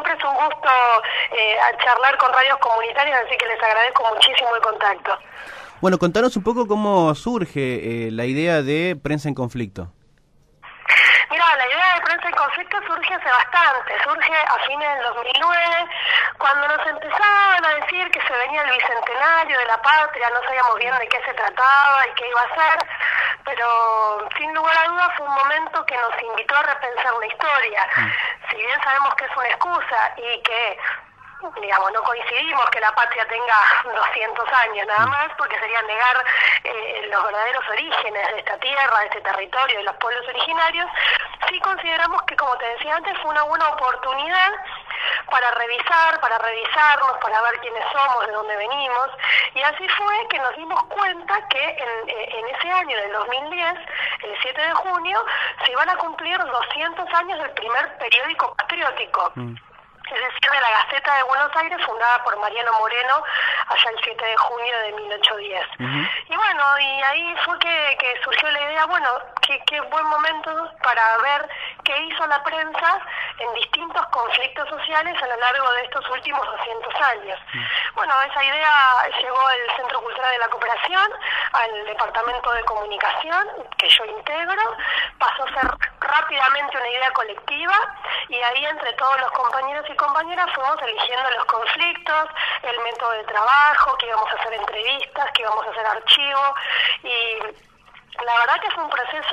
siempre es un gusto charlar con radios comunitarias, así que les agradezco muchísimo el contacto. Bueno, contanos un poco cómo surge la idea de Prensa en Conflicto. Mira, la idea de Prensa en Conflicto surge hace bastante, surge a fines del 2009, cuando nos empezaban a decir que se venía el bicentenario de la patria, no sabíamos bien de qué se trataba y qué iba a ser, pero sin lugar a dudas fue un momento que nos invitó a repensar la historia. Si bien sabemos que es una excusa y que, digamos, no coincidimos que la patria tenga 200 años nada más, porque sería negar los verdaderos orígenes de esta tierra, de este territorio, de los pueblos originarios, sí consideramos que, como te decía antes, fue una buena oportunidad para revisar, para revisarnos, para ver quiénes somos, de dónde venimos, y así fue que nos dimos cuenta que en ese año del 2010, el 7 de junio, se iban a cumplir 200 años del primer periódico patriótico. Es decir, de la Gaceta de Buenos Aires, fundada por Mariano Moreno, allá el 7 de junio de 1810. Y bueno, y ahí fue que surgió la idea, bueno, qué buen momento para ver qué hizo la prensa en distintos conflictos sociales a lo largo de estos últimos 200 años. Bueno, esa idea llegó al Centro Cultural de la Cooperación, al Departamento de Comunicación, que yo integro, pasó a ser rápidamente una idea colectiva, y ahí entre todos los compañeros y compañeras fuimos eligiendo los conflictos, el método de trabajo, que íbamos a hacer entrevistas, que íbamos a hacer archivo, y la verdad que fue un proceso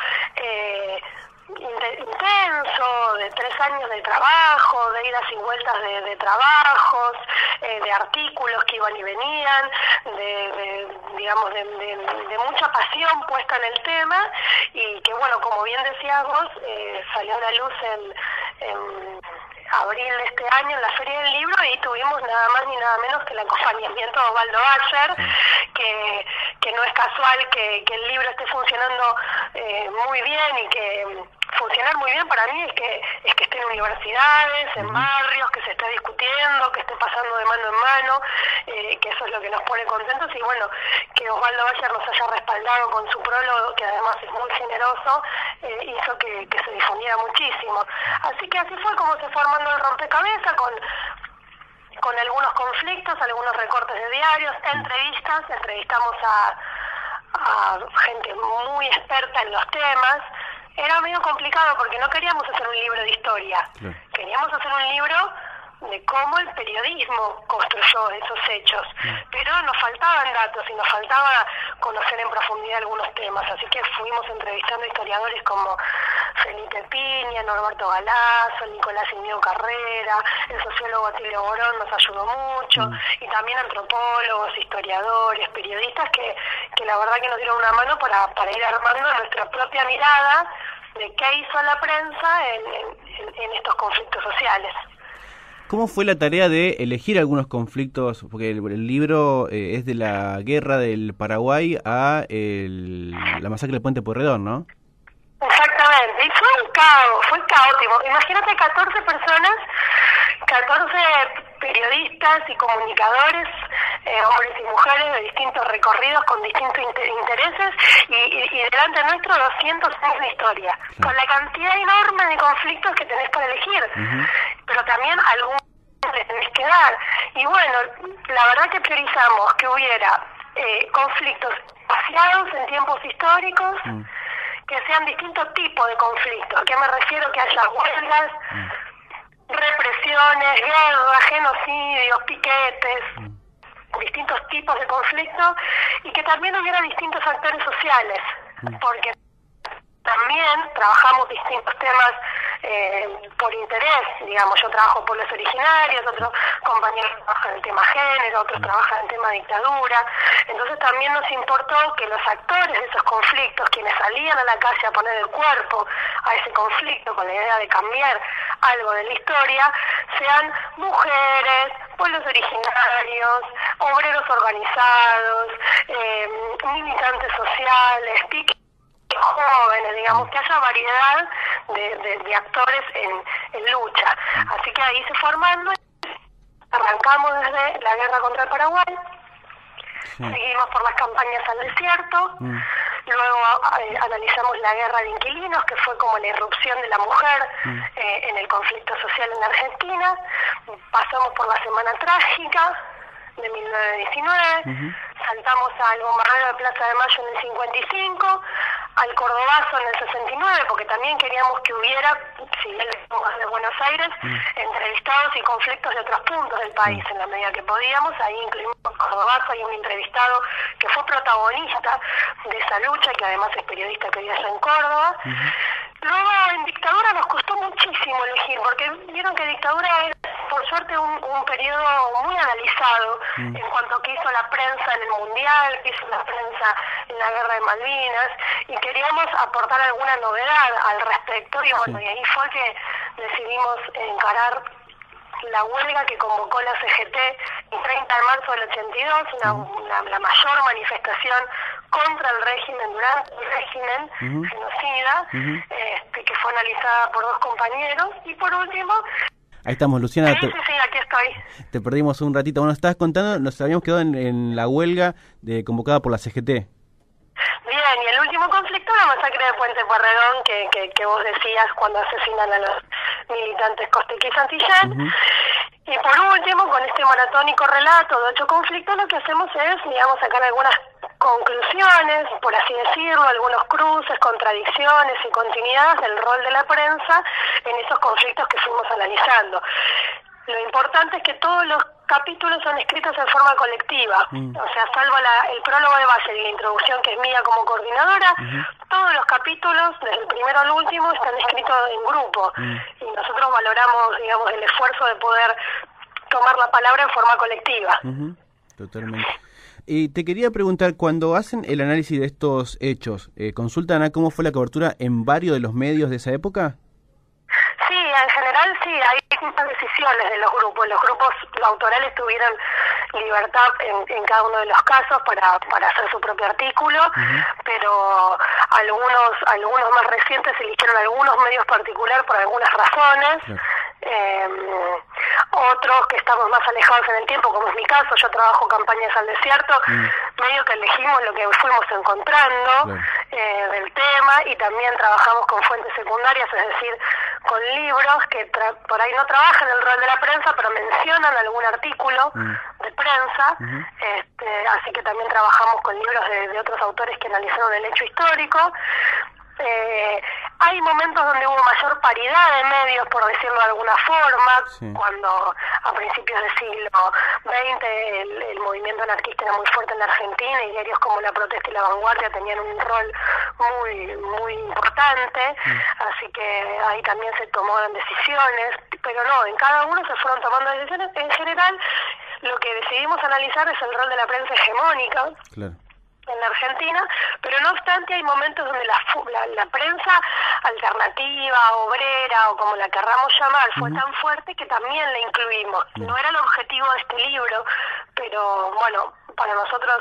intenso, de 3 años de trabajo, de idas y vueltas de trabajos, de artículos que iban y venían, de mucha pasión puesta en el tema, y que bueno, como bien decías vos, salió a la luz en abril de este año en la Feria del Libro, y tuvimos nada más ni nada menos que el acompañamiento de Osvaldo Bayer, que no es casual que el libro esté funcionando muy bien, y que funcionar muy bien para mí es que esté en universidades, en barrios, que se esté discutiendo, que esté pasando de mano en mano, que eso es lo que nos pone contentos, y bueno, que Osvaldo Bayer nos haya respaldado con su prólogo, que además es muy generoso, hizo que se difundiera muchísimo. Así que así fue como se fue armando el rompecabezas, con algunos conflictos, algunos recortes de diarios, entrevistamos a gente muy experta en los temas. Era medio complicado porque no queríamos hacer un libro de historia, queríamos hacer un libro de cómo el periodismo construyó esos hechos, pero nos faltaban datos y nos faltaba conocer en profundidad algunos temas, así que fuimos entrevistando historiadores como Felipe Piña, Norberto Galazo, Nicolás Iñigo Carrera, el sociólogo Atilio Borón nos ayudó mucho, y también antropólogos, historiadores, periodistas que la verdad que nos dieron una mano para ir armando nuestra propia mirada de qué hizo la prensa en estos conflictos sociales. ¿Cómo fue la tarea de elegir algunos conflictos? Porque el libro es de la guerra del Paraguay a la masacre del Puente Pueyrredón, ¿no? Exactamente, y fue caótico. Imagínate 14 personas, 14 periodistas y comunicadores, hombres y mujeres de distintos recorridos, con distintos intereses, y delante nuestro 200 años de historia, con la cantidad enorme de conflictos que tenés para elegir, pero también algunos les tenés que dar. Y bueno, la verdad que priorizamos que hubiera conflictos espaciados en tiempos históricos, que sean distintos tipos de conflictos. ¿A qué me refiero? Que haya huelgas, represiones, guerras, genocidios, piquetes, distintos tipos de conflictos, y que también hubiera distintos actores sociales, porque también trabajamos distintos temas por interés. Digamos, yo trabajo por los originarios, otros compañeros trabajan el tema género, otros trabajan el tema dictadura. Entonces también nos importó que los actores de esos conflictos, quienes salían a la calle a poner el cuerpo a ese conflicto con la idea de cambiar algo de la historia, sean mujeres, pueblos originarios, obreros organizados, militantes sociales, jóvenes, digamos, que haya variedad de actores en lucha. Así que ahí se fue armando, arrancamos desde la guerra contra el Paraguay, seguimos por las campañas al desierto, Luego analizamos la guerra de inquilinos, que fue como la irrupción de la mujer en el conflicto social en la Argentina. Pasamos por la Semana Trágica de 1919, saltamos al bombardeo de Plaza de Mayo en el 55, al Cordobazo en el 69, porque también queríamos que hubiera, si bien de Buenos Aires, entrevistados y conflictos de otros puntos del país, en la medida que podíamos. Ahí incluimos el Cordobazo, hay un entrevistado que fue protagonista de esa lucha, que además es periodista que vive allá en Córdoba. Luego en dictadura nos costó muchísimo elegir, porque vieron que dictadura era, por suerte, un periodo muy analizado en cuanto a qué hizo la prensa en el Mundial, qué hizo la prensa en la Guerra de Malvinas, y queríamos aportar alguna novedad al respecto, y bueno, y ahí fue que decidimos encarar la huelga que convocó la CGT el 30 de marzo del 82, la mayor manifestación contra el régimen, durante el régimen genocida, que fue analizada por 2 compañeros. Y por último... Ahí estamos, Luciana. Sí, aquí estoy. Te perdimos un ratito. Bueno, estabas contando, nos habíamos quedado en la huelga convocada por la CGT. Bien, y el último conflicto, la masacre de Puente Pueyrredón, que vos decías cuando asesinan a los militantes Costequi y Santillán. Y por último, con este maratónico relato de 8 conflictos, lo que hacemos es, digamos, sacar algunas conclusiones, por así decirlo, algunos cruces, contradicciones y continuidades del rol de la prensa en esos conflictos que fuimos analizando. Lo importante es que todos los capítulos son escritos en forma colectiva, o sea, salvo el prólogo de base y la introducción, que es mía como coordinadora, todos los capítulos, desde el primero al último, están escritos en grupo, y nosotros valoramos, digamos, el esfuerzo de poder tomar la palabra en forma colectiva. Totalmente. Y te quería preguntar, cuando hacen el análisis de estos hechos, ¿consultan a cómo fue la cobertura en varios de los medios de esa época? Sí, en general sí, hay distintas decisiones de los grupos. Los grupos autorales tuvieron libertad en cada uno de los casos para hacer su propio artículo, pero algunos más recientes eligieron algunos medios particulares por algunas razones. Otros que estamos más alejados en el tiempo, como es mi caso, yo trabajo campañas al desierto, medio que elegimos lo que fuimos encontrando del tema, y también trabajamos con fuentes secundarias, es decir, con libros que por ahí no trabajan el rol de la prensa, pero mencionan algún artículo de prensa, así que también trabajamos con libros de otros autores que analizaron el hecho histórico. Hay momentos donde hubo mayor paridad de medios, por decirlo de alguna forma, cuando a principios del siglo XX el movimiento anarquista era muy fuerte en la Argentina, y diarios como La Protesta y La Vanguardia tenían un rol muy importante, así que ahí también se tomaron decisiones, pero no, en cada uno se fueron tomando decisiones. En general, lo que decidimos analizar es el rol de la prensa hegemónica. Claro. En la Argentina, pero no obstante hay momentos donde la prensa alternativa, obrera o como la querramos llamar, fue tan fuerte que también la incluimos. No era el objetivo de este libro, pero bueno, para nosotros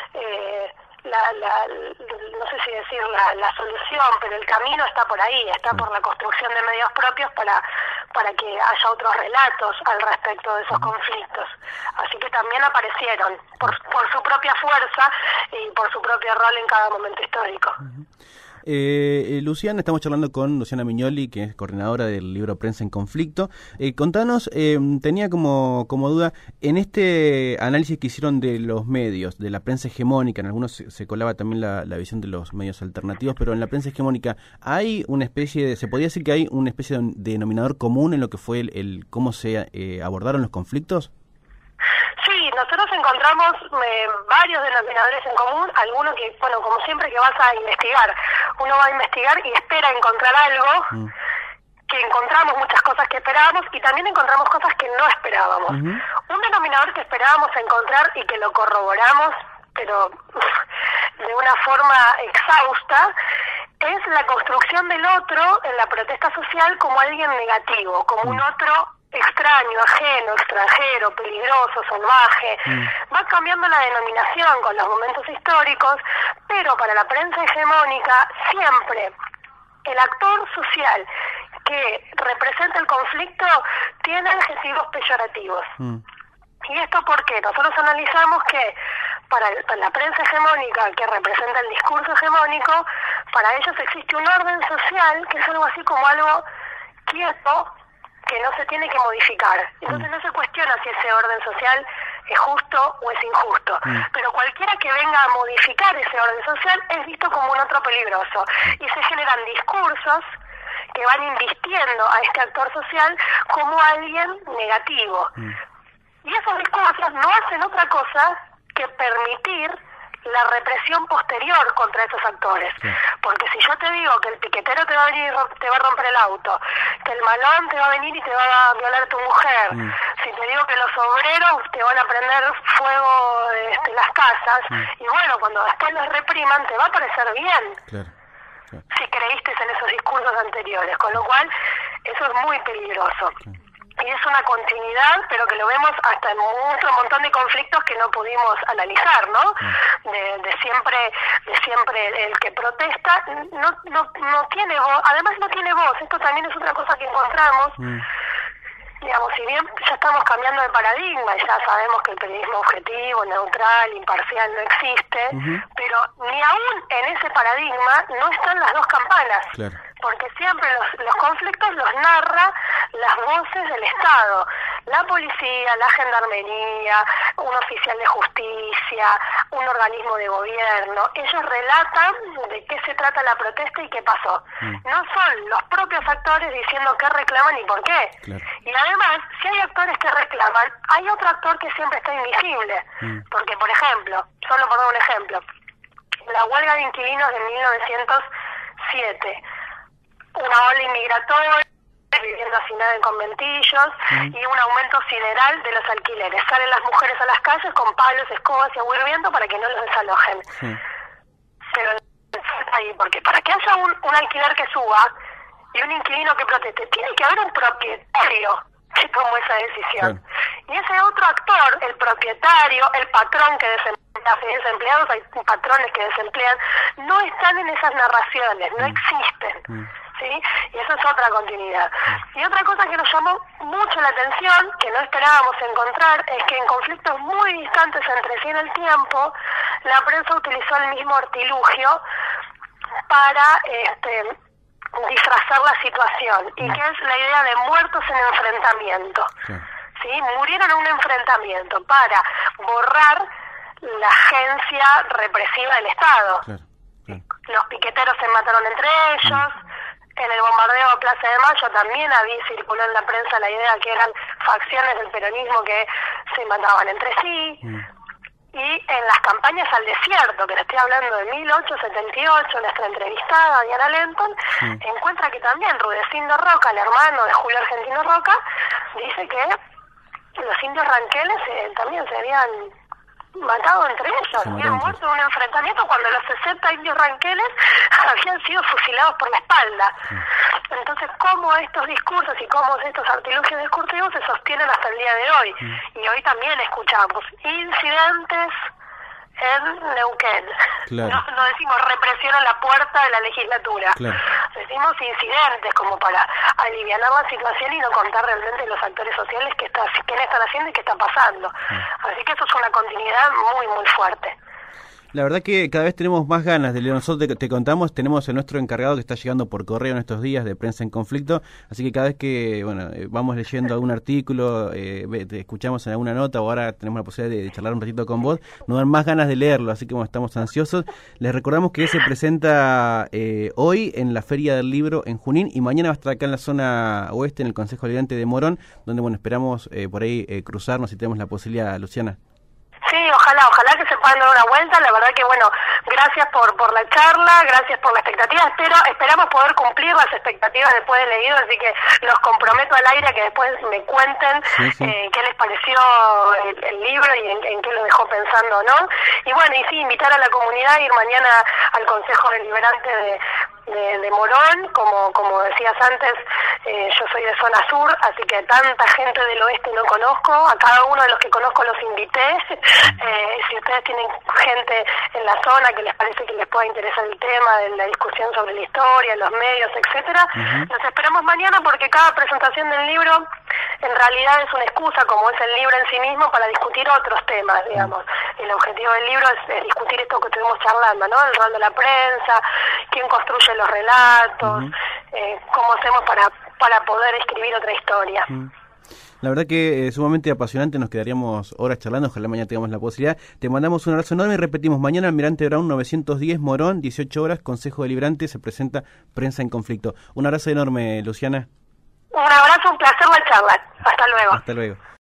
no sé si decir la solución, pero el camino está por ahí, está por la construcción de medios propios para que haya otros relatos al respecto de esos conflictos. Así que también aparecieron por su propia fuerza y por su propio rol en cada momento histórico. Luciana, estamos charlando con Luciana Mignoli, que es coordinadora del libro Prensa en Conflicto. Contanos, tenía como duda, en este análisis que hicieron de los medios, de la prensa hegemónica, en algunos se colaba también la visión de los medios alternativos, pero en la prensa hegemónica, ¿hay una especie se podría decir que hay una especie de denominador común en lo que fue cómo se abordaron los conflictos? Sí, nosotros encontramos varios denominadores en común, algunos que, bueno, como siempre que vas a investigar, uno va a investigar y espera encontrar algo, que encontramos muchas cosas que esperábamos y también encontramos cosas que no esperábamos. Un denominador que esperábamos encontrar y que lo corroboramos, pero de una forma exhausta, es la construcción del otro en la protesta social como alguien negativo, como un otro extraño, ajeno, extranjero, peligroso, salvaje. Va cambiando la denominación con los momentos históricos, pero para la prensa hegemónica siempre el actor social que representa el conflicto tiene adjetivos peyorativos. ¿Y esto por qué? Nosotros analizamos que para la prensa hegemónica, que representa el discurso hegemónico, para ellos existe un orden social que es algo así como algo quieto, que no se tiene que modificar. Entonces no se cuestiona si ese orden social es justo o es injusto, pero cualquiera que venga a modificar ese orden social es visto como un otro peligroso, y se generan discursos que van invistiendo a este actor social como alguien negativo. Y esos discursos no hacen otra cosa que permitir la represión posterior contra esos actores. Porque si yo te digo que el piquetero te va a venir y te va a romper el auto, que el malón te va a venir y te va a violar a tu mujer, si te digo que los obreros te van a prender fuego las casas, y bueno, cuando después los repriman te va a parecer bien. Si creíste en esos discursos anteriores, con lo cual eso es muy peligroso. Y es una continuidad, pero que lo vemos hasta en otro montón de conflictos que no pudimos analizar, ¿no? De siempre el que protesta no tiene voz, además no tiene voz. Esto también es otra cosa que encontramos. Digamos, si bien ya estamos cambiando de paradigma y ya sabemos que el periodismo objetivo, neutral, imparcial no existe, pero ni aún en ese paradigma no están las dos campanas, porque siempre los conflictos los narra las voces del Estado, la policía, la gendarmería, un oficial de justicia, un organismo de gobierno. Ellos relatan de qué se trata la protesta y qué pasó. No son los propios actores diciendo qué reclaman y por qué. Y además, si hay actores que reclaman, hay otro actor que siempre está invisible. Porque, por ejemplo, solo por dar un ejemplo, la huelga de inquilinos de 1907, una ola inmigratoria, vivienda hacinada en conventillos, y un aumento sideral de los alquileres. Salen las mujeres a las calles con palos, escobas y agua hirviendo para que no los desalojen. Pero ahí, porque para que haya un alquiler que suba y un inquilino que proteste, tiene que haber un propietario que tomó esa decisión. Y ese otro actor, el propietario, el patrón que desempleados, hay patrones que desemplean, no están en esas narraciones, no existen. ¿Sí? Y eso es otra continuidad. Y otra cosa que nos llamó mucho la atención, que no esperábamos encontrar, es que en conflictos muy distantes entre sí en el tiempo, la prensa utilizó el mismo artilugio para disfrazar la situación, y que es la idea de muertos en enfrentamiento. ¿Sí? Murieron en un enfrentamiento para borrar la agencia represiva del Estado. Los piqueteros se mataron entre ellos. En el bombardeo de Plaza de Mayo también circuló en la prensa la idea que eran facciones del peronismo que se mataban entre sí. Y en las campañas al desierto, que le estoy hablando de 1878, nuestra entrevistada Diana Lenton encuentra que también Rudecindo Roca, el hermano de Julio Argentino Roca, dice que los indios ranqueles también se habían matado entre ellos, habían muerto en un enfrentamiento cuando los 60 indios ranqueles habían sido fusilados por la espalda. Entonces, cómo estos discursos y cómo estos artilugios discursivos se sostienen hasta el día de hoy. Y hoy también escuchamos incidentes en Neuquén. No decimos represión a la puerta de la legislatura. Decimos incidentes como para aliviar la situación y no contar realmente los actores sociales qué están haciendo y qué está pasando. Así que eso es una continuidad muy, muy fuerte. La verdad que cada vez tenemos más ganas de leer. Nosotros te contamos, tenemos a nuestro encargado que está llegando por correo en estos días de Prensa en Conflicto, así que cada vez que vamos leyendo algún artículo, te escuchamos en alguna nota o ahora tenemos la posibilidad de charlar un ratito con vos, nos dan más ganas de leerlo, así que estamos ansiosos. Les recordamos que se presenta hoy en la Feria del Libro en Junín y mañana va a estar acá en la zona oeste, en el Consejo Deliberante de Morón, donde esperamos por ahí cruzarnos si tenemos la posibilidad, Luciana. Sí, ojalá que se puedan dar una vuelta. La verdad que gracias por la charla, gracias por la expectativa. Esperamos poder cumplir las expectativas después de leído, así que los comprometo al aire a que después me cuenten qué les pareció el libro y en qué lo dejó pensando, ¿no? Y invitar a la comunidad a ir mañana al Consejo Deliberante de Morón, como decías antes, yo soy de zona sur, así que tanta gente del oeste no conozco, a cada uno de los que conozco los invité. Si ustedes tienen gente en la zona que les parece que les pueda interesar el tema de la discusión sobre la historia, los medios, etcétera, los esperamos mañana porque cada presentación del libro en realidad es una excusa, como es el libro en sí mismo, para discutir otros temas, digamos. El objetivo del libro es discutir esto que estuvimos charlando, ¿no? El rol de la prensa, quién construye los relatos, cómo hacemos para poder escribir otra historia. La verdad que es sumamente apasionante, nos quedaríamos horas charlando, ojalá mañana tengamos la posibilidad. Te mandamos un abrazo enorme y repetimos, mañana Almirante Brown 910, Morón, 18 horas, Consejo Deliberante, se presenta Prensa en Conflicto. Un abrazo enorme, Luciana. Un abrazo, un placer la charla. Hasta luego. Hasta luego.